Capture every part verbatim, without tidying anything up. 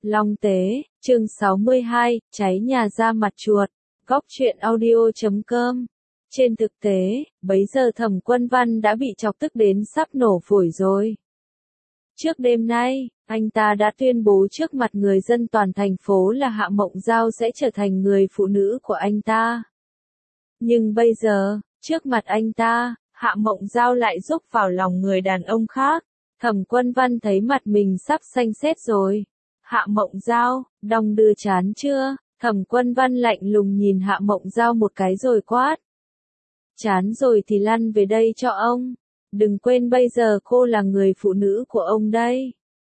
Long Tế, chương sáu mươi hai, cháy nhà ra mặt chuột, góc truyện audio chấm com. Trên thực tế, bấy giờ Thẩm Quân Văn đã bị chọc tức đến sắp nổ phổi rồi. Trước đêm nay, anh ta đã tuyên bố trước mặt người dân toàn thành phố là Hạ Mộng Giao sẽ trở thành người phụ nữ của anh ta. Nhưng bây giờ, trước mặt anh ta, Hạ Mộng Giao lại rúc vào lòng người đàn ông khác. Thẩm Quân Văn thấy mặt mình sắp xanh xết rồi. Hạ Mộng Giao, đong đưa chán chưa? Thẩm Quân Văn lạnh lùng nhìn Hạ Mộng Giao một cái rồi quát. Chán rồi thì lăn về đây cho ông. Đừng quên bây giờ cô là người phụ nữ của ông đây.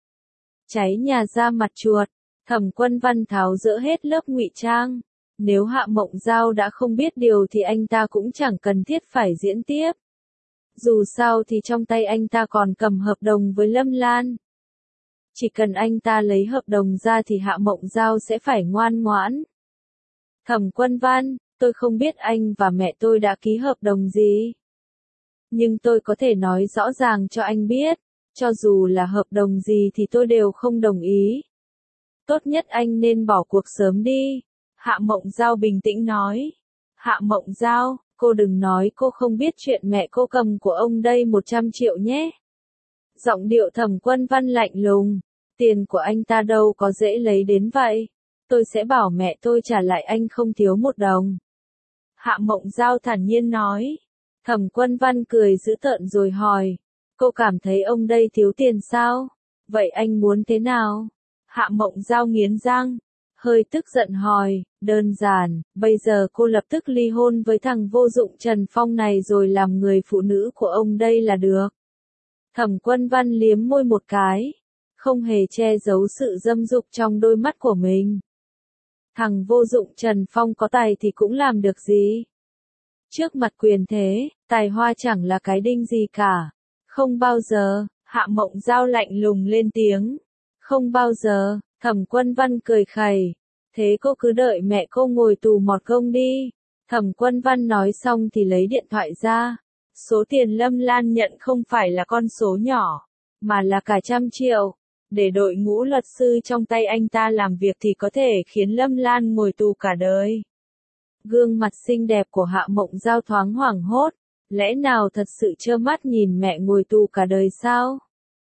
Cháy nhà ra mặt chuột. Thẩm Quân Văn tháo dỡ hết lớp ngụy trang. Nếu Hạ Mộng Giao đã không biết điều thì anh ta cũng chẳng cần thiết phải diễn tiếp. Dù sao thì trong tay anh ta còn cầm hợp đồng với Lâm Lan. Chỉ cần anh ta lấy hợp đồng ra thì Hạ Mộng Giao sẽ phải ngoan ngoãn. Thẩm Quân Văn, tôi không biết anh và mẹ tôi đã ký hợp đồng gì. Nhưng tôi có thể nói rõ ràng cho anh biết, cho dù là hợp đồng gì thì tôi đều không đồng ý. Tốt nhất anh nên bỏ cuộc sớm đi. Hạ Mộng Giao bình tĩnh nói. Hạ Mộng Giao, cô đừng nói cô không biết chuyện mẹ cô cầm của ông đây một trăm triệu nhé. Giọng điệu Thẩm Quân Văn lạnh lùng. Tiền của anh ta đâu có dễ lấy đến vậy. Tôi sẽ bảo mẹ tôi trả lại anh không thiếu một đồng. Hạ Mộng Giao thản nhiên nói. Thẩm Quân Văn cười dữ tợn rồi hỏi. Cô cảm thấy ông đây thiếu tiền sao? Vậy anh muốn thế nào? Hạ Mộng Giao nghiến răng. Hơi tức giận hỏi. Đơn giản, bây giờ cô lập tức ly hôn với thằng vô dụng Trần Phong này rồi làm người phụ nữ của ông đây là được. Thẩm Quân Văn liếm môi một cái. Không hề che giấu sự dâm dục trong đôi mắt của mình. Thằng vô dụng Trần Phong có tài thì cũng làm được gì? Trước mặt quyền thế, tài hoa chẳng là cái đinh gì cả. Không bao giờ, Hạ Mộng Giao lạnh lùng lên tiếng. Không bao giờ, Thẩm Quân Văn cười khẩy. Thế cô cứ đợi mẹ cô ngồi tù mọt công đi. Thẩm Quân Văn nói xong thì lấy điện thoại ra. Số tiền Lâm Lan nhận không phải là con số nhỏ, mà là cả trăm triệu. Để đội ngũ luật sư trong tay anh ta làm việc thì có thể khiến Lâm Lan ngồi tù cả đời. Gương mặt xinh đẹp của Hạ Mộng Giao thoáng hoảng hốt. Lẽ nào thật sự trơ mắt nhìn mẹ ngồi tù cả đời sao?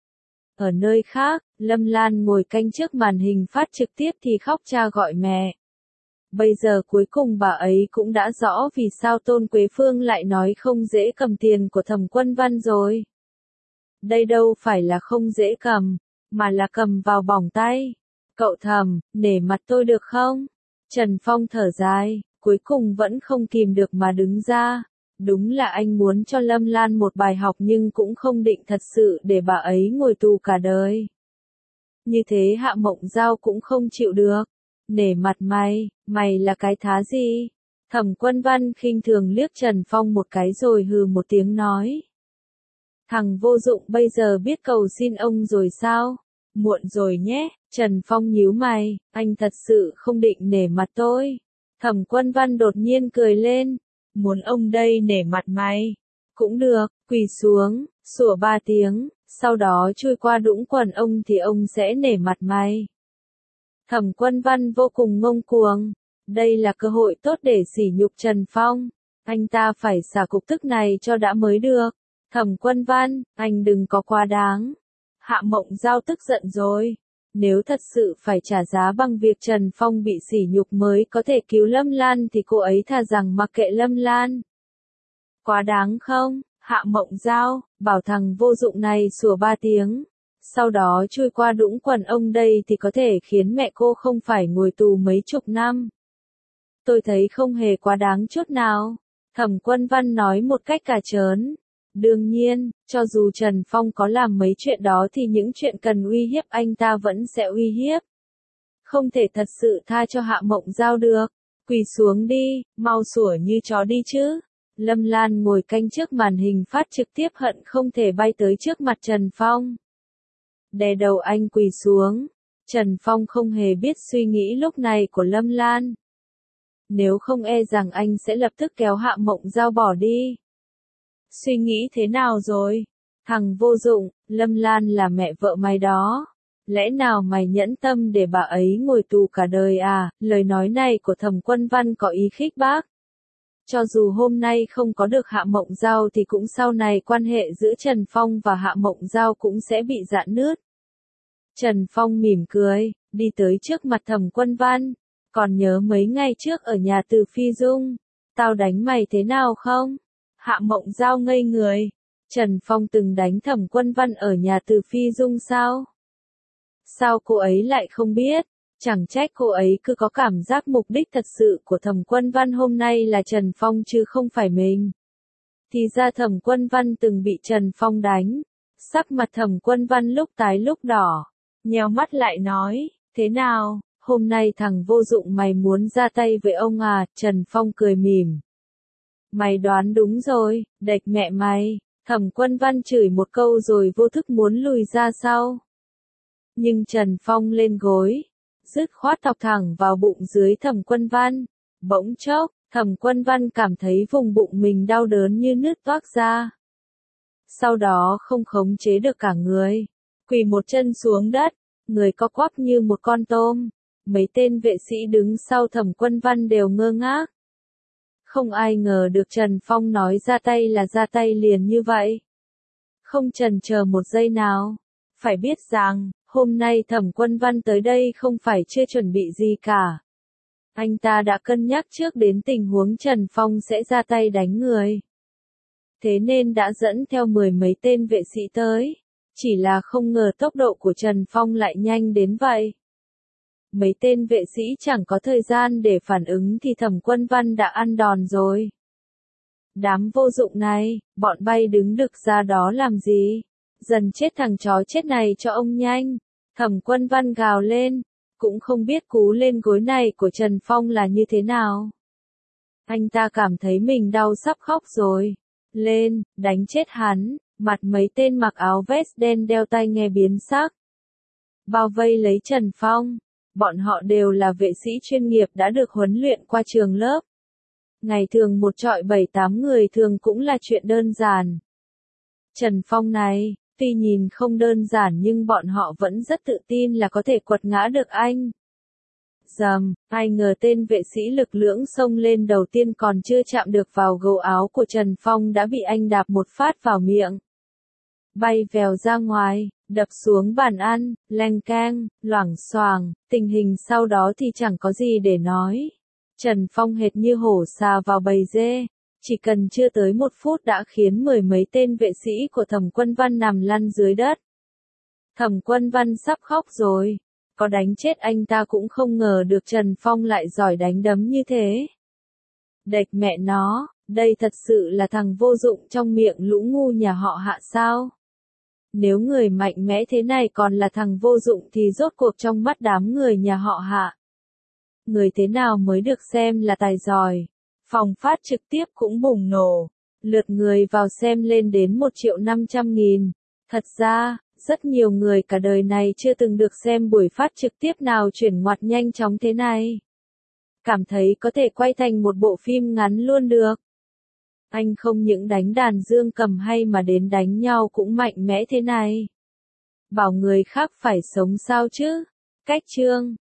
Ở nơi khác, Lâm Lan ngồi canh trước màn hình phát trực tiếp thì khóc cha gọi mẹ. Bây giờ cuối cùng bà ấy cũng đã rõ vì sao Tôn Quế Phương lại nói không dễ cầm tiền của Thẩm Quân Văn rồi. Đây đâu phải là không dễ cầm, mà là cầm vào bỏng tay. Cậu Thẩm, nể mặt tôi được không? Trần Phong thở dài, cuối cùng vẫn không kìm được mà đứng ra. Đúng là anh muốn cho Lâm Lan một bài học nhưng cũng không định thật sự để bà ấy ngồi tù cả đời. Như thế Hạ Mộng Giao cũng không chịu được. Nể mặt mày, mày là cái thá gì? Thẩm Quân Văn khinh thường liếc Trần Phong một cái rồi hừ một tiếng nói. Thằng vô dụng bây giờ biết cầu xin ông rồi sao? Muộn rồi nhé. Trần Phong nhíu mày, anh thật sự không định nể mặt tôi. Thẩm Quân Văn đột nhiên cười lên. Muốn ông đây nể mặt mày? Cũng được, quỳ xuống, sủa ba tiếng, sau đó chui qua đũng quần ông thì ông sẽ nể mặt mày. Thẩm Quân Văn vô cùng ngông cuồng. Đây là cơ hội tốt để sỉ nhục Trần Phong. Anh ta phải xả cục tức này cho đã mới được. Thẩm Quân Văn, anh đừng có quá đáng. Hạ Mộng Giao tức giận rồi. Nếu thật sự phải trả giá bằng việc Trần Phong bị sỉ nhục mới có thể cứu Lâm Lan thì cô ấy thà rằng mặc kệ Lâm Lan. Quá đáng không? Hạ Mộng Giao, bảo thằng vô dụng này sủa ba tiếng. Sau đó chui qua đũng quần ông đây thì có thể khiến mẹ cô không phải ngồi tù mấy chục năm. Tôi thấy không hề quá đáng chút nào. Thẩm Quân Văn nói một cách cà trớn. Đương nhiên, cho dù Trần Phong có làm mấy chuyện đó thì những chuyện cần uy hiếp anh ta vẫn sẽ uy hiếp. Không thể thật sự tha cho Hạ Mộng Giao được. Quỳ xuống đi, mau sủa như chó đi chứ. Lâm Lan ngồi canh trước màn hình phát trực tiếp hận không thể bay tới trước mặt Trần Phong. Đè đầu anh quỳ xuống. Trần Phong không hề biết suy nghĩ lúc này của Lâm Lan. Nếu không e rằng anh sẽ lập tức kéo Hạ Mộng Giao bỏ đi. Suy nghĩ thế nào rồi? Thằng vô dụng, Lâm Lan là mẹ vợ mày đó. Lẽ nào mày nhẫn tâm để bà ấy ngồi tù cả đời à? Lời nói này của Thẩm Quân Văn có ý khích bác. Cho dù hôm nay không có được Hạ Mộng Giao thì cũng sau này quan hệ giữa Trần Phong và Hạ Mộng Giao cũng sẽ bị rạn nứt. Trần Phong mỉm cười, đi tới trước mặt Thẩm Quân Văn. Còn nhớ mấy ngày trước ở nhà Từ Phi Dung, tao đánh mày thế nào không? Hạ Mộng Giao ngây người. Trần Phong từng đánh Thẩm Quân Văn ở nhà Từ Phi Dung sao? Sao cô ấy lại không biết? Chẳng trách cô ấy cứ có cảm giác mục đích thật sự của Thẩm Quân Văn hôm nay là Trần Phong chứ không phải mình. Thì ra Thẩm Quân Văn từng bị Trần Phong đánh. Sắc mặt Thẩm Quân Văn lúc tái lúc đỏ. Nheo mắt lại nói, thế nào, hôm nay thằng vô dụng mày muốn ra tay với ông à? Trần Phong cười mỉm. Mày đoán đúng rồi, đệch mẹ mày. Thẩm Quân Văn chửi một câu rồi vô thức muốn lùi ra sau. Nhưng Trần Phong lên gối, dứt khoát thọc thẳng vào bụng dưới Thẩm Quân Văn. Bỗng chốc, Thẩm Quân Văn cảm thấy vùng bụng mình đau đớn như nứt toác ra. Sau đó không khống chế được cả người, quỳ một chân xuống đất, người co quắp như một con tôm. Mấy tên vệ sĩ đứng sau Thẩm Quân Văn đều ngơ ngác. Không ai ngờ được Trần Phong nói ra tay là ra tay liền như vậy. Không chần chờ một giây nào. Phải biết rằng, hôm nay Thẩm Quân Văn tới đây không phải chưa chuẩn bị gì cả. Anh ta đã cân nhắc trước đến tình huống Trần Phong sẽ ra tay đánh người. Thế nên đã dẫn theo mười mấy tên vệ sĩ tới. Chỉ là không ngờ tốc độ của Trần Phong lại nhanh đến vậy. Mấy tên vệ sĩ chẳng có thời gian để phản ứng thì Thẩm Quân Văn đã ăn đòn rồi. Đám vô dụng này, bọn bay đứng đực ra đó làm gì? Dần chết thằng chó chết này cho ông nhanh. Thẩm Quân Văn gào lên, cũng không biết cú lên gối này của Trần Phong là như thế nào. Anh ta cảm thấy mình đau sắp khóc rồi. Lên, đánh chết hắn. Mặt mấy tên mặc áo vest đen đeo tai nghe biến sắc. Bao vây lấy Trần Phong. Bọn họ đều là vệ sĩ chuyên nghiệp đã được huấn luyện qua trường lớp. Ngày thường một trọi bảy tám người thường cũng là chuyện đơn giản. Trần Phong này, tuy nhìn không đơn giản nhưng bọn họ vẫn rất tự tin là có thể quật ngã được anh. Dầm, ai ngờ tên vệ sĩ lực lưỡng xông lên đầu tiên còn chưa chạm được vào gấu áo của Trần Phong đã bị anh đạp một phát vào miệng. Bay vèo ra ngoài, đập xuống bàn ăn, leng keng, loảng xoảng, tình hình sau đó thì chẳng có gì để nói. Trần Phong hệt như hổ xà vào bầy dê, chỉ cần chưa tới một phút đã khiến mười mấy tên vệ sĩ của Thẩm Quân Văn nằm lăn dưới đất. Thẩm Quân Văn sắp khóc rồi, có đánh chết anh ta cũng không ngờ được Trần Phong lại giỏi đánh đấm như thế. Đệch mẹ nó, đây thật sự là thằng vô dụng trong miệng lũ ngu nhà họ Hạ sao? Nếu người mạnh mẽ thế này còn là thằng vô dụng thì rốt cuộc trong mắt đám người nhà họ Hạ, người thế nào mới được xem là tài giỏi? Phòng phát trực tiếp cũng bùng nổ, lượt người vào xem lên đến một triệu năm trăm nghìn. Thật ra, rất nhiều người cả đời này chưa từng được xem buổi phát trực tiếp nào chuyển ngoặt nhanh chóng thế này. Cảm thấy có thể quay thành một bộ phim ngắn luôn được. Anh không những đánh đàn dương cầm hay mà đến đánh nhau cũng mạnh mẽ thế này. Bảo người khác phải sống sao chứ? Cách chương